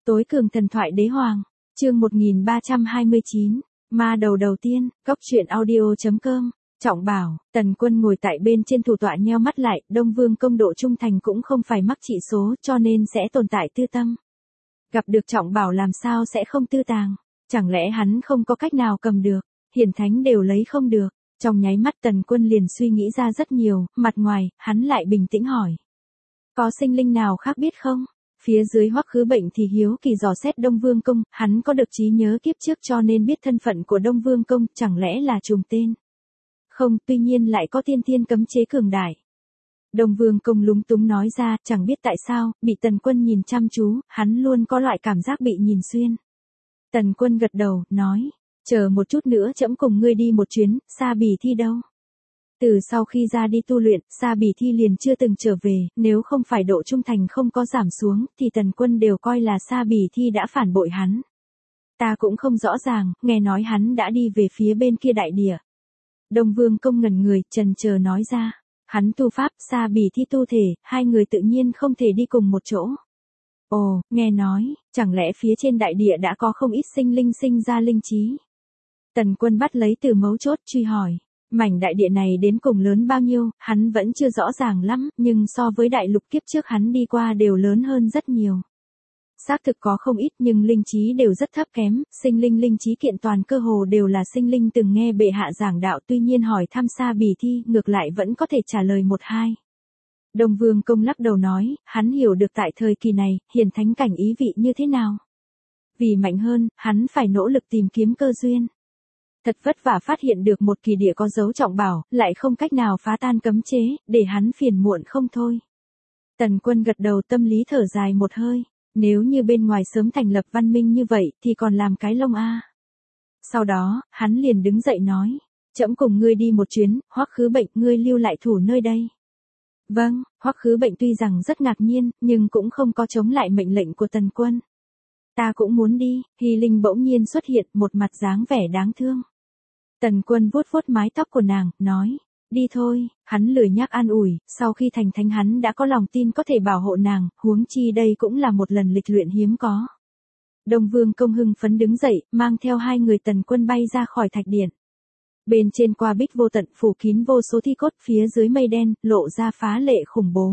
Tối cường thần thoại đế hoàng, chương 1329, ma đầu đầu tiên, góc truyện audio.com. Trọng bảo, Tần Quân ngồi tại bên trên thủ tọa nheo mắt lại, Đông Vương công độ trung thành cũng không phải mắc trị số cho nên sẽ tồn tại tư tâm. Gặp được Trọng bảo làm sao sẽ không tư tàng, chẳng lẽ hắn không có cách nào cầm được, hiển thánh đều lấy không được. Trong nháy mắt Tần Quân liền suy nghĩ ra rất nhiều, mặt ngoài, hắn lại bình tĩnh hỏi. Có sinh linh nào khác biết không? Phía dưới Hoắc Khứ Bệnh thì hiếu kỳ dò xét Đông Vương công, hắn có được trí nhớ kiếp trước cho nên biết thân phận của Đông Vương công, chẳng lẽ là trùng tên? Không, tuy nhiên lại có tiên thiên cấm chế cường đại. Đông Vương công lúng túng nói ra, chẳng biết tại sao, bị Tần Quân nhìn chăm chú, hắn luôn có loại cảm giác bị nhìn xuyên. Tần Quân gật đầu, nói, chờ một chút nữa trẫm cùng ngươi đi một chuyến, Sa Bì Thi đâu? Từ sau khi ra đi tu luyện, Sa Bì Thi liền chưa từng trở về, nếu không phải độ trung thành không có giảm xuống, thì Tần Quân đều coi là Sa Bì Thi đã phản bội hắn. Ta cũng không rõ ràng, nghe nói hắn đã đi về phía bên kia đại địa. Đông Vương công ngẩn người, chần chờ nói ra, hắn tu pháp, Sa Bì Thi tu thể, hai người tự nhiên không thể đi cùng một chỗ. Ồ, nghe nói, chẳng lẽ phía trên đại địa đã có không ít sinh linh sinh ra linh trí? Tần Quân bắt lấy từ mấu chốt truy hỏi. Mảnh đại địa này đến cùng lớn bao nhiêu, hắn vẫn chưa rõ ràng lắm, nhưng so với đại lục kiếp trước hắn đi qua đều lớn hơn rất nhiều. Xác thực có không ít nhưng linh trí đều rất thấp kém, sinh linh linh trí kiện toàn cơ hồ đều là sinh linh từng nghe bệ hạ giảng đạo, tuy nhiên hỏi thăm Sa Bì Thi ngược lại vẫn có thể trả lời một hai. Đông Vương công lắc đầu nói, hắn hiểu được tại thời kỳ này, hiển thánh cảnh ý vị như thế nào. Vì mạnh hơn, hắn phải nỗ lực tìm kiếm cơ duyên. Thật vất vả phát hiện được một kỳ địa có dấu Trọng bảo, lại không cách nào phá tan cấm chế, để hắn phiền muộn không thôi. Tần Quân gật đầu tâm lý thở dài một hơi, nếu như bên ngoài sớm thành lập văn minh như vậy thì còn làm cái lông a. Sau đó, hắn liền đứng dậy nói, trẫm cùng ngươi đi một chuyến, Hoắc Khứ Bệnh ngươi lưu lại thủ nơi đây. Vâng, Hoắc Khứ Bệnh tuy rằng rất ngạc nhiên, nhưng cũng không có chống lại mệnh lệnh của Tần Quân. Ta cũng muốn đi, Hy Linh bỗng nhiên xuất hiện một mặt dáng vẻ đáng thương. Tần Quân vuốt vuốt mái tóc của nàng, nói, đi thôi, hắn lười nhác an ủi, sau khi thành thánh hắn đã có lòng tin có thể bảo hộ nàng, huống chi đây cũng là một lần lịch luyện hiếm có. Đông Vương công hưng phấn đứng dậy, mang theo hai người Tần Quân bay ra khỏi thạch điện. Bên trên qua bích vô tận phủ kín vô số thi cốt, phía dưới mây đen, lộ ra phá lệ khủng bố.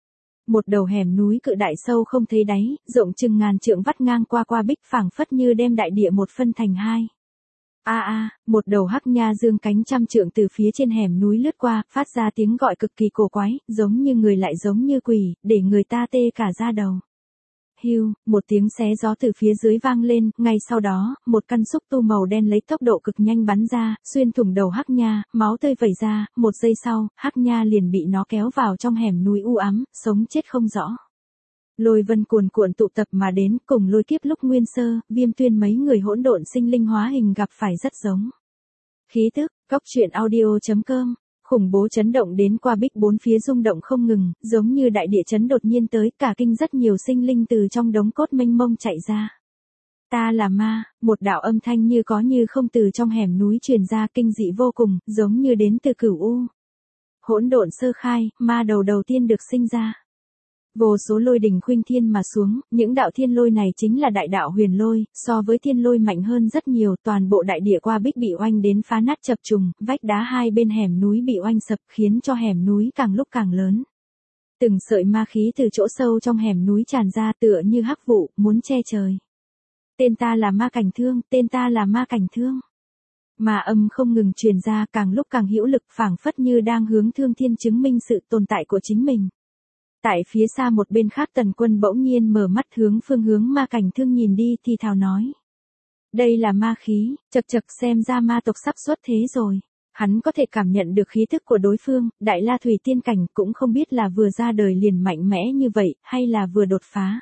Một đầu hẻm núi cự đại sâu không thấy đáy, rộng chừng ngàn trượng vắt ngang qua bích phảng phất như đem đại địa một phân thành hai. Một đầu hắc nha dương cánh trăm trượng từ phía trên hẻm núi lướt qua, phát ra tiếng gọi cực kỳ cổ quái, giống như người lại giống như quỷ, để người ta tê cả da đầu. Hưu, một tiếng xé gió từ phía dưới vang lên, ngay sau đó, một căn xúc tu màu đen lấy tốc độ cực nhanh bắn ra, xuyên thủng đầu hắc nha, máu tươi vẩy ra, một giây sau, hắc nha liền bị nó kéo vào trong hẻm núi u ám, sống chết không rõ. Lôi vân cuồn cuộn tụ tập mà đến, cùng lôi kiếp lúc nguyên sơ, Viêm Tuyên mấy người hỗn độn sinh linh hóa hình gặp phải rất giống. Khí tức, góc truyện audio.com, khủng bố chấn động đến qua bích bốn phía rung động không ngừng, giống như đại địa chấn đột nhiên tới, cả kinh rất nhiều sinh linh từ trong đống cốt mênh mông chạy ra. Ta là ma, một đạo âm thanh như có như không từ trong hẻm núi truyền ra, kinh dị vô cùng, giống như đến từ Cửu U. Hỗn độn sơ khai, ma đầu đầu tiên được sinh ra. Vô số lôi đình khuynh thiên mà xuống, những đạo thiên lôi này chính là đại đạo huyền lôi, so với thiên lôi mạnh hơn rất nhiều, toàn bộ đại địa qua bích bị oanh đến phá nát chập trùng, vách đá hai bên hẻm núi bị oanh sập, khiến cho hẻm núi càng lúc càng lớn. Từng sợi ma khí từ chỗ sâu trong hẻm núi tràn ra tựa như hắc vụ, muốn che trời. Tên ta là ma cảnh thương, tên ta là ma cảnh thương. Ma âm không ngừng truyền ra, càng lúc càng hữu lực, phảng phất như đang hướng Thương Thiên chứng minh sự tồn tại của chính mình. Tại phía xa một bên khác Tần Quân bỗng nhiên mở mắt hướng phương hướng ma cảnh thương nhìn đi thì thào nói. Đây là ma khí, chật xem ra ma tộc sắp xuất thế rồi. Hắn có thể cảm nhận được khí thức của đối phương, Đại La Thủy Tiên cảnh cũng không biết là vừa ra đời liền mạnh mẽ như vậy, hay là vừa đột phá.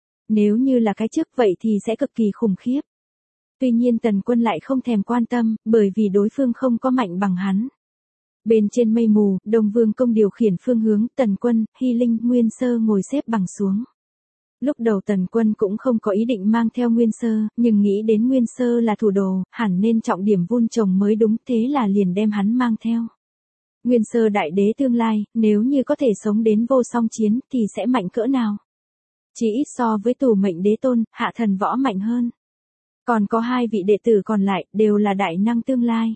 Nếu như là cái trước vậy thì sẽ cực kỳ khủng khiếp. Tuy nhiên Tần Quân lại không thèm quan tâm, bởi vì đối phương không có mạnh bằng hắn. Bên trên mây mù, Đông Vương công điều khiển phương hướng, Tần Quân, Hy Linh, Nguyên Sơ ngồi xếp bằng xuống. Lúc đầu Tần Quân cũng không có ý định mang theo Nguyên Sơ, nhưng nghĩ đến Nguyên Sơ là thủ đồ, hẳn nên trọng điểm vun trồng mới đúng, thế là liền đem hắn mang theo. Nguyên Sơ đại đế tương lai, nếu như có thể sống đến vô song chiến thì sẽ mạnh cỡ nào? Chỉ ít so với Tù Mệnh Đế Tôn, Hạ Thần Võ mạnh hơn. Còn có 2 vị đệ tử còn lại, đều là đại năng tương lai.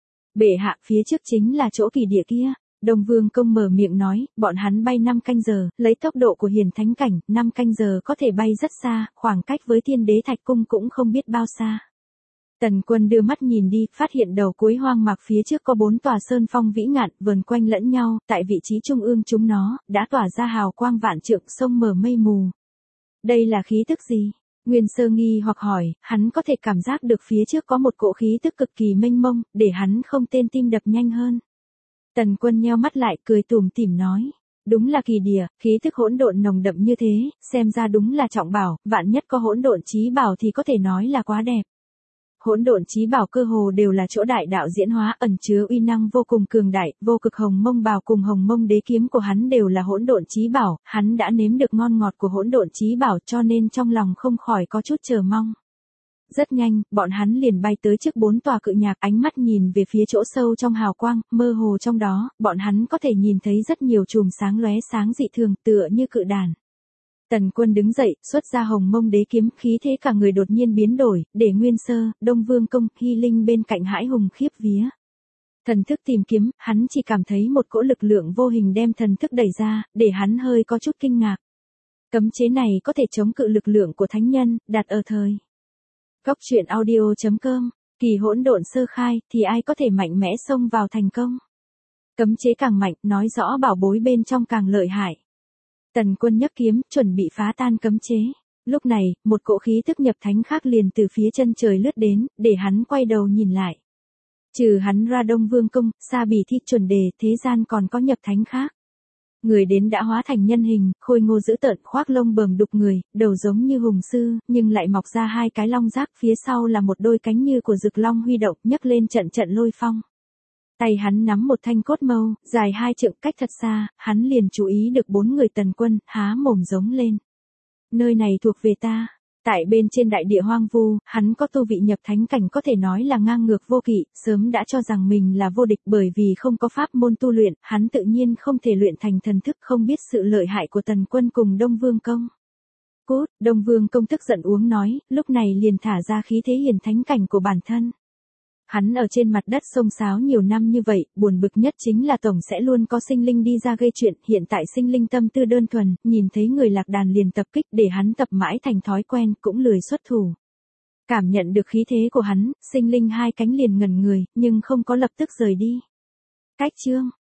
Bệ hạ, phía trước chính là chỗ kỳ địa kia. Đông Vương Công mở miệng nói, bọn hắn bay 5 canh giờ, lấy tốc độ của hiền thánh cảnh, 5 canh giờ có thể bay rất xa, khoảng cách với Thiên Đế Thạch Cung cũng không biết bao xa. Tần Quân đưa mắt nhìn đi, phát hiện đầu cuối hoang mạc phía trước có 4 tòa sơn phong vĩ ngạn, vờn quanh lẫn nhau, tại vị trí trung ương chúng nó, đã tỏa ra hào quang vạn trượng, sông mở mây mù. Đây là khí tức gì? Nguyên Sơ nghi hoặc hỏi, hắn có thể cảm giác được phía trước có một cỗ khí tức cực kỳ mênh mông, để hắn không tên tim đập nhanh hơn. Tần Quân nheo mắt lại, cười tủm tỉm nói. Đúng là kỳ địa, khí tức hỗn độn nồng đậm như thế, xem ra đúng là trọng bảo, vạn nhất có hỗn độn chí bảo thì có thể nói là quá đẹp. Hỗn độn chí bảo cơ hồ đều là chỗ đại đạo diễn hóa, ẩn chứa uy năng vô cùng cường đại, vô cực hồng mông bào cùng hồng mông đế kiếm của hắn đều là hỗn độn chí bảo, hắn đã nếm được ngon ngọt của hỗn độn chí bảo cho nên trong lòng không khỏi có chút chờ mong. Rất nhanh, bọn hắn liền bay tới trước 4 tòa cự nhạc, ánh mắt nhìn về phía chỗ sâu trong hào quang, mơ hồ trong đó, bọn hắn có thể nhìn thấy rất nhiều chùm sáng lóe sáng dị thường, tựa như cự đàn. Tần Quân đứng dậy, xuất ra hồng mông đế kiếm, khí thế cả người đột nhiên biến đổi, để Nguyên Sơ, Đông Vương Công, Hy Linh bên cạnh hãi hùng khiếp vía. Thần thức tìm kiếm, hắn chỉ cảm thấy một cỗ lực lượng vô hình đem thần thức đẩy ra, để hắn hơi có chút kinh ngạc. Cấm chế này có thể chống cự lực lượng của thánh nhân, đặt ở thời. Góc truyện audio.com, kỳ hỗn độn sơ khai, thì ai có thể mạnh mẽ xông vào thành công. Cấm chế càng mạnh, nói rõ bảo bối bên trong càng lợi hại. Tần Quân nhấc kiếm, chuẩn bị phá tan cấm chế. Lúc này, một cỗ khí tức nhập thánh khác liền từ phía chân trời lướt đến, để hắn quay đầu nhìn lại. Trừ hắn ra Đông Vương Công, Sa Bì Thi chuẩn đề, thế gian còn có nhập thánh khác. Người đến đã hóa thành nhân hình, khôi ngô dữ tợn, khoác lông bờm đục người, đầu giống như hùng sư, nhưng lại mọc ra 2 cái long giác, phía sau là một đôi cánh như của rực long huy động, nhấc lên trận trận lôi phong. Tay hắn nắm một thanh cốt mâu, dài 2 trượng, cách thật xa, hắn liền chú ý được 4 người Tần Quân, há mồm giống lên. Nơi này thuộc về ta. Tại bên trên đại địa hoang vu, hắn có tu vị nhập thánh cảnh có thể nói là ngang ngược vô kỵ, sớm đã cho rằng mình là vô địch bởi vì không có pháp môn tu luyện, hắn tự nhiên không thể luyện thành thần thức, không biết sự lợi hại của Tần Quân cùng Đông Vương Công. Cút, Đông Vương Công tức giận uống nói, lúc này liền thả ra khí thế hiền thánh cảnh của bản thân. Hắn ở trên mặt đất xông xáo nhiều năm như vậy, buồn bực nhất chính là tổng sẽ luôn có sinh linh đi ra gây chuyện, hiện tại sinh linh tâm tư đơn thuần, nhìn thấy người lạc đàn liền tập kích, để hắn tập mãi thành thói quen, cũng lười xuất thủ. Cảm nhận được khí thế của hắn, sinh linh 2 cánh liền ngẩn người, nhưng không có lập tức rời đi. Cách chương